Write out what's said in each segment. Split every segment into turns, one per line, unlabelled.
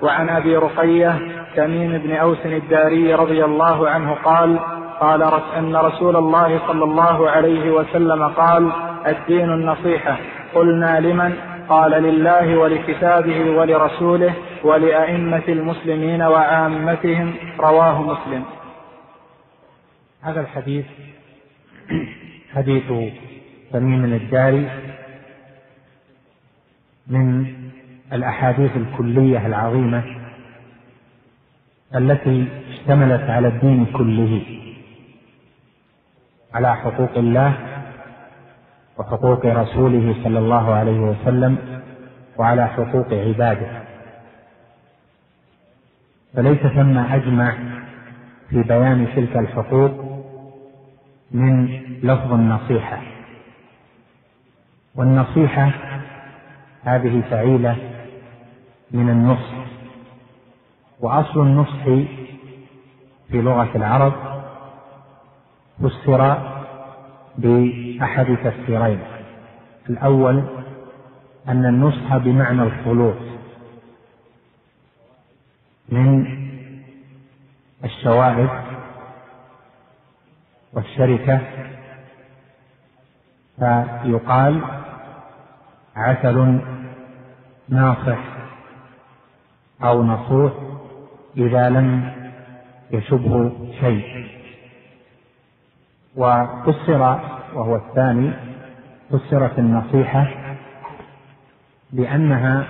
وعن أبي رقية تميم بن أوس الداري رضي الله عنه قال أن رسول الله صلى الله عليه وسلم قال: الدين النصيحة. قلنا: لمن؟ قال: لله ولكتابه ولرسوله ولأئمة المسلمين وعامتهم. رواه مسلم.
هذا الحديث حديث تميم الداري من الأحاديث الكلية العظيمة التي اشتملت على الدين كله، على حقوق الله وحقوق رسوله صلى الله عليه وسلم وعلى حقوق عباده، فليس ثم أجمع في بيان تلك الحقوق من لفظ النصيحة. والنصيحة هذه فعيلة من النصح، وأصل النصح في لغة العرب فسر بأحد تفسيرين: الأول أن النصح بمعنى الخلوص من الشوائب والشركة، فيقال عسل ناصح أو نصوح إذا لم يشبه شيء. وفسر، وهو الثاني، فسرت النصيحة بأنها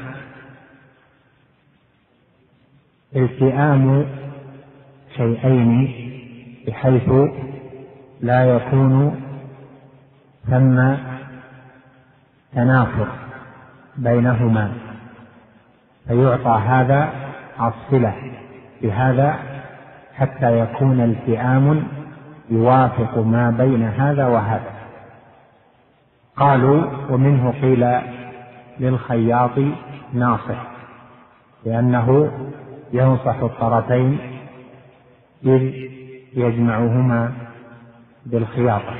التئام شيئين بحيث لا يكون ثم تنافر بينهما، فيعطى هذا الصلة بهذا حتى يكون التئام يوافق ما بين هذا وهذا. قالوا: ومنه قيل للخياط ناصح، لأنه ينصح الطرفين إذ يجمعهما بالخياطة.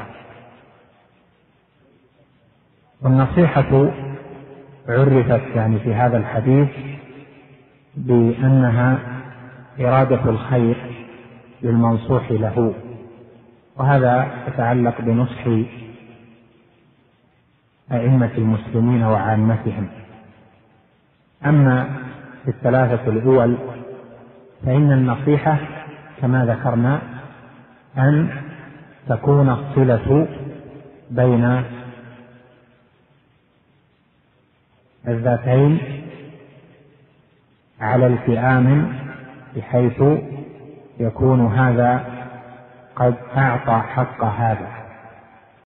والنصيحة عرفت يعني في هذا الحديث بأنها إرادة الخير للمنصوح له، وهذا يتعلق بنصح أئمة المسلمين وعامتهم. أما في الثلاثة الأول فإن النصيحة كما ذكرنا أن تكون الصلة بين الذاتين على التئام بحيث يكون هذا قد أعطى حق هذا.